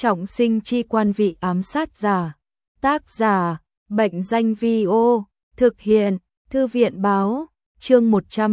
Trọng sinh chi quan vị ám sát giả. Tác giả, Bệnh danh Vi-ô, thực hiện, Thư viện báo, chương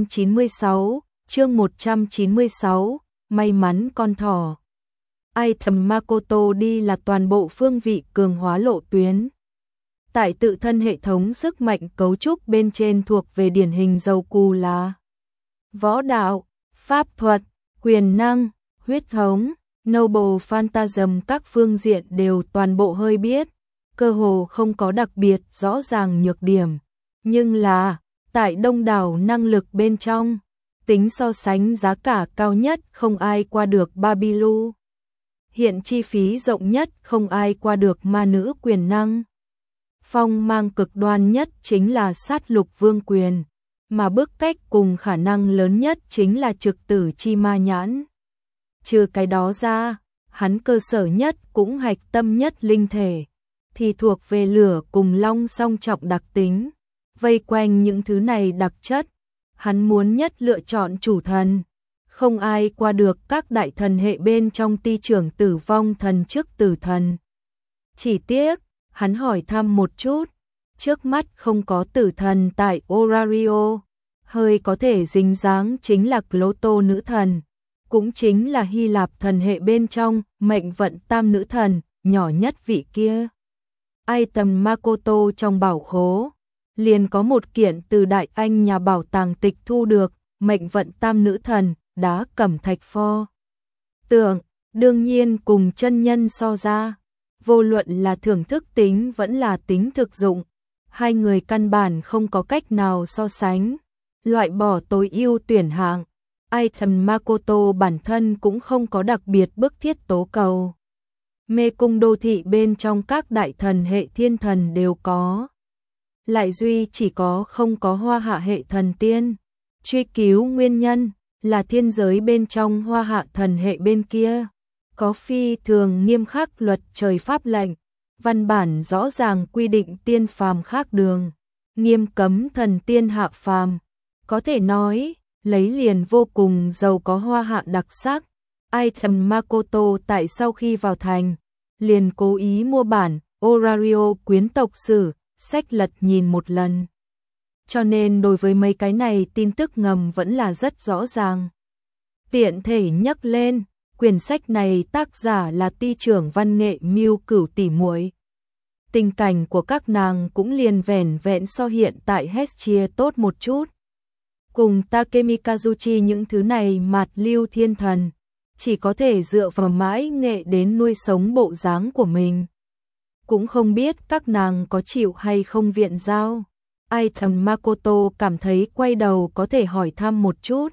196, may mắn con thỏ. Item Makoto đi là toàn bộ phương vị cường hóa lộ tuyến. Tại tự thân hệ thống sức mạnh cấu trúc bên trên thuộc về điển hình dầu cù là võ đạo, pháp thuật, quyền năng, huyết thống, noble phantasm, các phương diện đều toàn bộ hơi biết, cơ hồ không có đặc biệt rõ ràng nhược điểm, nhưng là tại đông đảo năng lực bên trong, tính so sánh giá cả cao nhất không ai qua được Babilu. Hiện chi phí rộng nhất không ai qua được ma nữ quyền năng. Phong mang cực đoan nhất chính là sát lục vương quyền, mà bức cách cùng khả năng lớn nhất chính là trực tử chi ma nhãn. Trừ cái đó ra, hắn cơ sở nhất cũng hạch tâm nhất linh thể, thì thuộc về lửa cùng long song trọng đặc tính. Vây quanh những thứ này đặc chất, hắn muốn nhất lựa chọn chủ thần. Không ai qua được các đại thần hệ bên trong ti trưởng tử vong thần trước tử thần. Chỉ tiếc, hắn hỏi thăm một chút, trước mắt không có tử thần tại Orario, hơi có thể dính dáng chính là Cloto nữ thần, cũng chính là Hy Lạp thần hệ bên trong mệnh vận tam nữ thần, nhỏ nhất vị kia. Item Makoto trong bảo khố, liền có một kiện từ Đại Anh nhà bảo tàng tịch thu được, mệnh vận tam nữ thần, đá cẩm thạch pho tượng, đương nhiên cùng chân nhân so ra, vô luận là thưởng thức tính vẫn là tính thực dụng, hai người căn bản không có cách nào so sánh. Loại bỏ tối ưu tuyển hạng, item Makoto bản thân cũng không có đặc biệt bức thiết tố cầu. Mê cung đô thị bên trong các đại thần hệ thiên thần đều có, lại duy chỉ có không có hoa hạ hệ thần tiên. Truy cứu nguyên nhân là thiên giới bên trong hoa hạ thần hệ bên kia có phi thường nghiêm khắc luật trời pháp lệnh, văn bản rõ ràng quy định tiên phàm khác đường, nghiêm cấm thần tiên hạ phàm. Có thể nói, lấy liền vô cùng giàu có hoa hạ đặc sắc. Item Makoto tại sau khi vào thành, liền cố ý mua bản Orario quyến tộc sử, sách lật nhìn một lần. Cho nên đối với mấy cái này tin tức ngầm vẫn là rất rõ ràng. Tiện thể nhắc lên, quyển sách này tác giả là ti trưởng văn nghệ Mưu Cửu tỷ muội. Tình cảnh của các nàng cũng liền vẻn vẹn so hiện tại Hestia tốt một chút. Cùng Takemikazuchi những thứ này mạt lưu thiên thần, chỉ có thể dựa vào mãi nghệ đến nuôi sống bộ dáng của mình. Cũng không biết các nàng có chịu hay không viện giao. Item Makoto cảm thấy quay đầu có thể hỏi thăm một chút.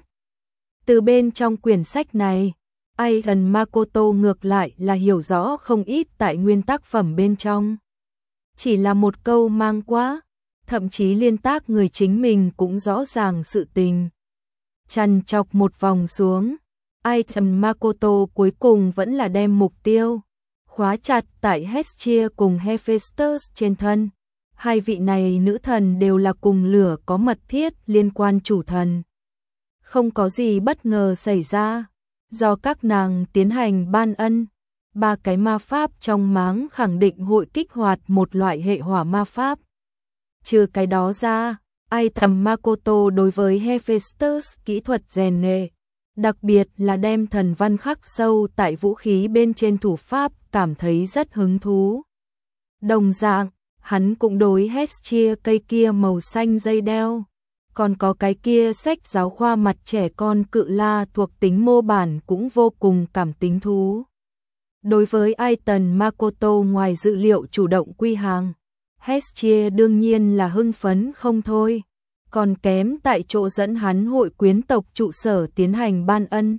Từ bên trong quyển sách này, Item Makoto ngược lại là hiểu rõ không ít tại nguyên tác phẩm bên trong. Chỉ là một câu mang quá, thậm chí liên tác người chính mình cũng rõ ràng sự tình. Chằn chọc một vòng xuống, Item Makoto cuối cùng vẫn là đem mục tiêu khóa chặt tại Hestia cùng Hephaestus trên thân. Hai vị này nữ thần đều là cùng lửa có mật thiết liên quan chủ thần. Không có gì bất ngờ xảy ra, do các nàng tiến hành ban ân, ba cái ma pháp trong máng khẳng định hội kích hoạt một loại hệ hỏa ma pháp. Trừ cái đó ra, Item Makoto đối với Hephaestus kỹ thuật rèn nghệ, đặc biệt là đem thần văn khắc sâu tại vũ khí bên trên thủ pháp cảm thấy rất hứng thú. Đồng dạng, hắn cũng đối Hestia cây kia màu xanh dây đeo, còn có cái kia sách giáo khoa mặt trẻ con cự la thuộc tính mô bản cũng vô cùng cảm tính thú. Đối với Item Makoto ngoài dự liệu chủ động quy hàng, Hestia đương nhiên là hưng phấn không thôi, còn kém tại chỗ dẫn hắn hội quyến tộc trụ sở tiến hành ban ân.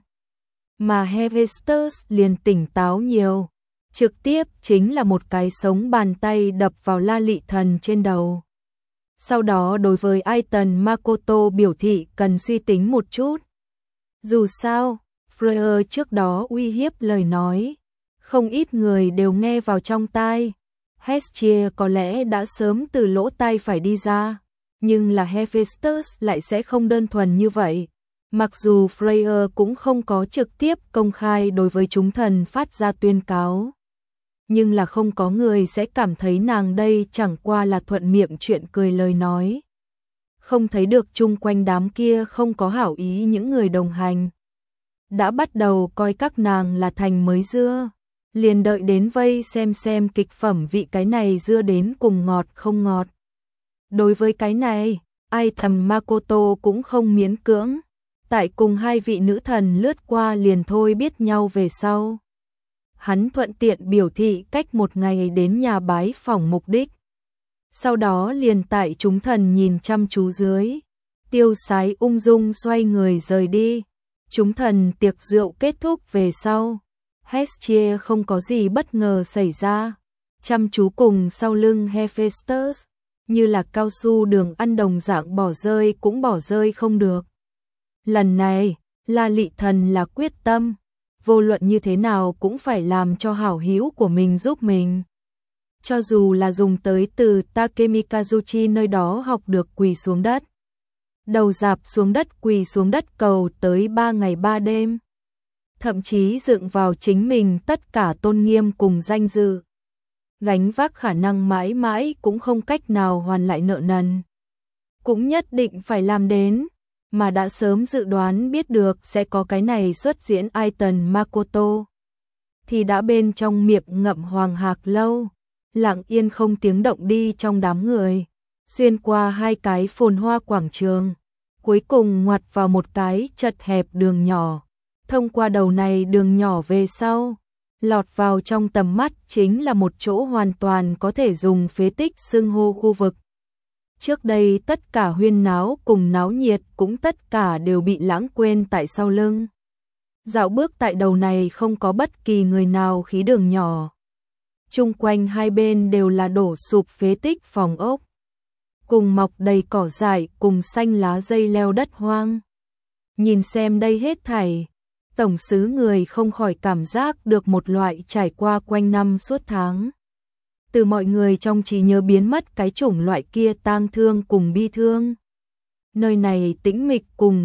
Mà Hephaestus liền tỉnh táo nhiều, trực tiếp chính là một cái sống bàn tay đập vào La Lị thần trên đầu. Sau đó đối với Item Makoto biểu thị cần suy tính một chút. Dù sao, Freya trước đó uy hiếp lời nói, không ít người đều nghe vào trong tai. Hestia có lẽ đã sớm từ lỗ tai phải đi ra, nhưng là Hephaestus lại sẽ không đơn thuần như vậy. Mặc dù Freya cũng không có trực tiếp công khai đối với chúng thần phát ra tuyên cáo, nhưng là không có người sẽ cảm thấy nàng đây chẳng qua là thuận miệng chuyện cười lời nói. Không thấy được chung quanh đám kia không có hảo ý những người đồng hành. Đã bắt đầu coi các nàng là thành mới dưa, liền đợi đến vây xem kịch phẩm vị cái này dưa đến cùng ngọt không ngọt. Đối với cái này, ai thầm Makoto cũng không miễn cưỡng, tại cùng hai vị nữ thần lướt qua liền thôi biết nhau về sau. Hắn thuận tiện biểu thị cách một ngày đến nhà bái phỏng mục đích. Sau đó liền tại chúng thần nhìn chăm chú dưới, tiêu sái ung dung xoay người rời đi. Chúng thần tiệc rượu kết thúc về sau, Hestia không có gì bất ngờ xảy ra, chăm chú cùng sau lưng Hephaestus, như là cao su đường ăn đồng dạng bỏ rơi cũng bỏ rơi không được. Lần này, La Lị Thần là quyết tâm, vô luận như thế nào cũng phải làm cho hảo hữu của mình giúp mình. Cho dù là dùng tới từ Takemikazuchi nơi đó học được quỳ xuống đất. Đầu dạp xuống đất quỳ xuống đất cầu tới 3 ngày 3 đêm. Thậm chí dựng vào chính mình tất cả tôn nghiêm cùng danh dự. Gánh vác khả năng mãi mãi cũng không cách nào hoàn lại nợ nần. Cũng nhất định phải làm đến, mà đã sớm dự đoán biết được sẽ có cái này xuất diễn Aiton Makoto. Thì đã bên trong miệng ngậm hoàng hạc lâu, lặng yên không tiếng động đi trong đám người, xuyên qua hai cái phồn hoa quảng trường, cuối cùng ngoặt vào một cái chật hẹp đường nhỏ. Thông qua đầu này đường nhỏ về sau, lọt vào trong tầm mắt chính là một chỗ hoàn toàn có thể dùng phế tích xưng hô khu vực. Trước đây tất cả huyên náo cùng náo nhiệt cũng tất cả đều bị lãng quên tại sau lưng. Dạo bước tại đầu này không có bất kỳ người nào khí đường nhỏ. Chung quanh hai bên đều là đổ sụp phế tích phòng ốc, cùng mọc đầy cỏ dại cùng xanh lá dây leo đất hoang. Nhìn xem đây hết thảy, tổng sứ người không khỏi cảm giác được một loại trải qua quanh năm suốt tháng. Từ mọi người trong trí nhớ biến mất cái chủng loại kia tang thương cùng bi thương. Nơi này tĩnh mịch,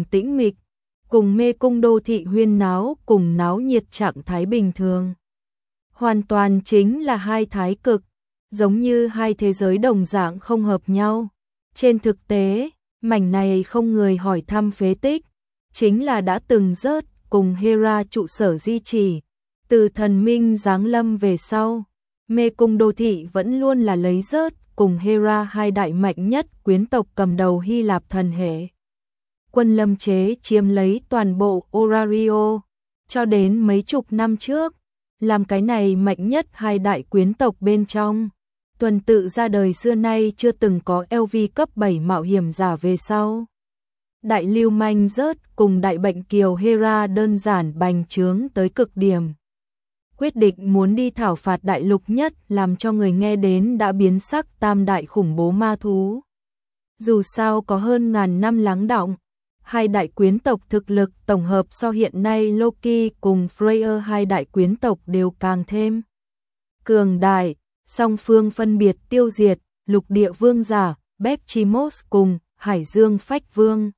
cùng mê cung đô thị huyên náo cùng náo nhiệt trạng thái bình thường. Hoàn toàn chính là hai thái cực, giống như hai thế giới đồng dạng không hợp nhau. Trên thực tế, mảnh này không người hỏi thăm phế tích, chính là đã từng rớt cùng Hera trụ sở di chỉ. Từ thần minh giáng lâm về sau, mê cung đô thị vẫn luôn là lấy rớt cùng Hera hai đại mạnh nhất quyến tộc cầm đầu Hy Lạp thần hệ. Quân lâm chế chiếm lấy toàn bộ Orario, cho đến mấy chục năm trước, làm cái này mạnh nhất hai đại quyến tộc bên trong. Tuần tự ra đời xưa nay chưa từng có LV cấp 7 mạo hiểm giả về sau. Đại lưu manh rớt cùng đại bệnh kiều Hera đơn giản bành trướng tới cực điểm. Quyết định muốn đi thảo phạt đại lục nhất làm cho người nghe đến đã biến sắc tam đại khủng bố ma thú. Dù sao có hơn ngàn năm lắng đọng, hai đại quyến tộc thực lực tổng hợp so hiện nay Loki cùng Freyr hai đại quyến tộc đều càng thêm cường đại, song phương phân biệt tiêu diệt lục địa vương giả Bekchimos cùng Hải Dương Phách Vương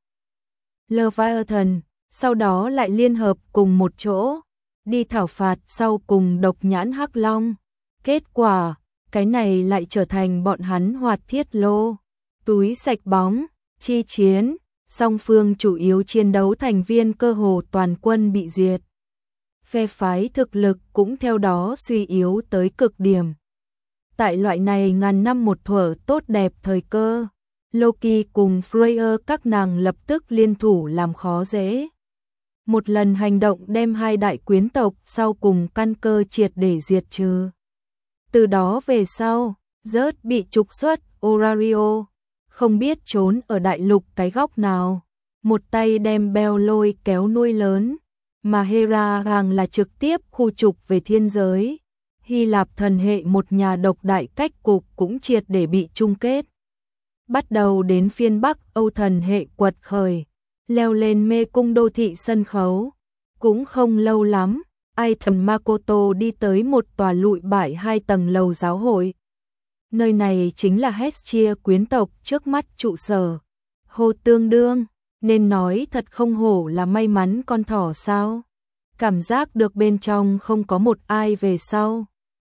Leviathan, sau đó lại liên hợp cùng một chỗ, đi thảo phạt sau cùng độc nhãn hắc long. Kết quả, cái này lại trở thành bọn hắn hoạt thiết lô, túi sạch bóng, chi chiến, song phương chủ yếu chiến đấu thành viên cơ hồ toàn quân bị diệt. Phe phái thực lực cũng theo đó suy yếu tới cực điểm. Tại loại này ngàn năm một thuở tốt đẹp thời cơ, Loki cùng Freyr các nàng lập tức liên thủ làm khó dễ. Một lần hành động đem hai đại quyến tộc sau cùng căn cơ triệt để diệt trừ. Từ đó về sau, rớt bị trục xuất Orario, không biết trốn ở đại lục cái góc nào. Một tay đem Bell lôi kéo nuôi lớn, mà Hera càng là trực tiếp khu trục về thiên giới. Hy Lạp thần hệ một nhà độc đại cách cục cũng triệt để bị chung kết. Bắt đầu đến phiên Bắc Âu thần hệ quật khởi, leo lên mê cung đô thị sân khấu. Cũng không lâu lắm, Aiton Makoto đi tới một tòa lụi bại 2 tầng lầu giáo hội. Nơi này chính là Hestia quyến tộc trước mắt trụ sở. Hồ tương đương, nên nói thật không hổ là may mắn con thỏ sao. Cảm giác được bên trong không có một ai về sau.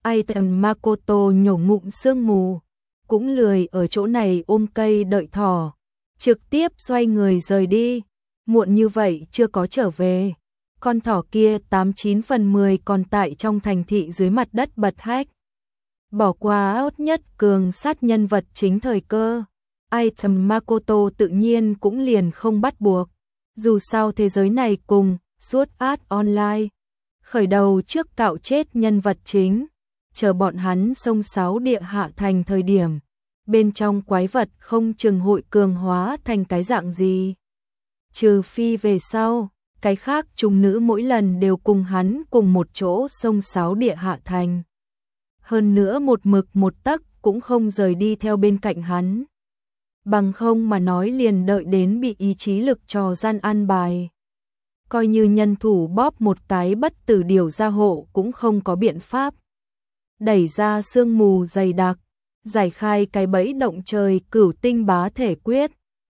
Aitan Makoto nhổ ngụm sương mù, cũng lười ở chỗ này ôm cây đợi thỏ, trực tiếp xoay người rời đi, muộn như vậy chưa có trở về. Con thỏ kia 89 phần 10 còn tại trong thành thị dưới mặt đất bật hách. Bỏ qua ốt nhất cường sát nhân vật chính thời cơ. Aitan Makoto tự nhiên cũng liền không bắt buộc. Dù sao thế giới này cùng Sword Art Online khởi đầu trước cạo chết nhân vật chính, chờ bọn hắn xông xáo địa hạ thành thời điểm, bên trong quái vật không chừng hội cường hóa thành cái dạng gì. Trừ phi về sau, cái khác trùng nữ mỗi lần đều cùng hắn cùng một chỗ xông xáo địa hạ thành. Hơn nữa một mực một tấc cũng không rời đi theo bên cạnh hắn. Bằng không mà nói liền đợi đến bị ý chí lực trò gian an bài. Coi như nhân thủ bóp một cái bất tử điều ra hộ cũng không có biện pháp. Đẩy ra sương mù dày đặc, giải khai cái bẫy động trời cửu tinh bá thể quyết.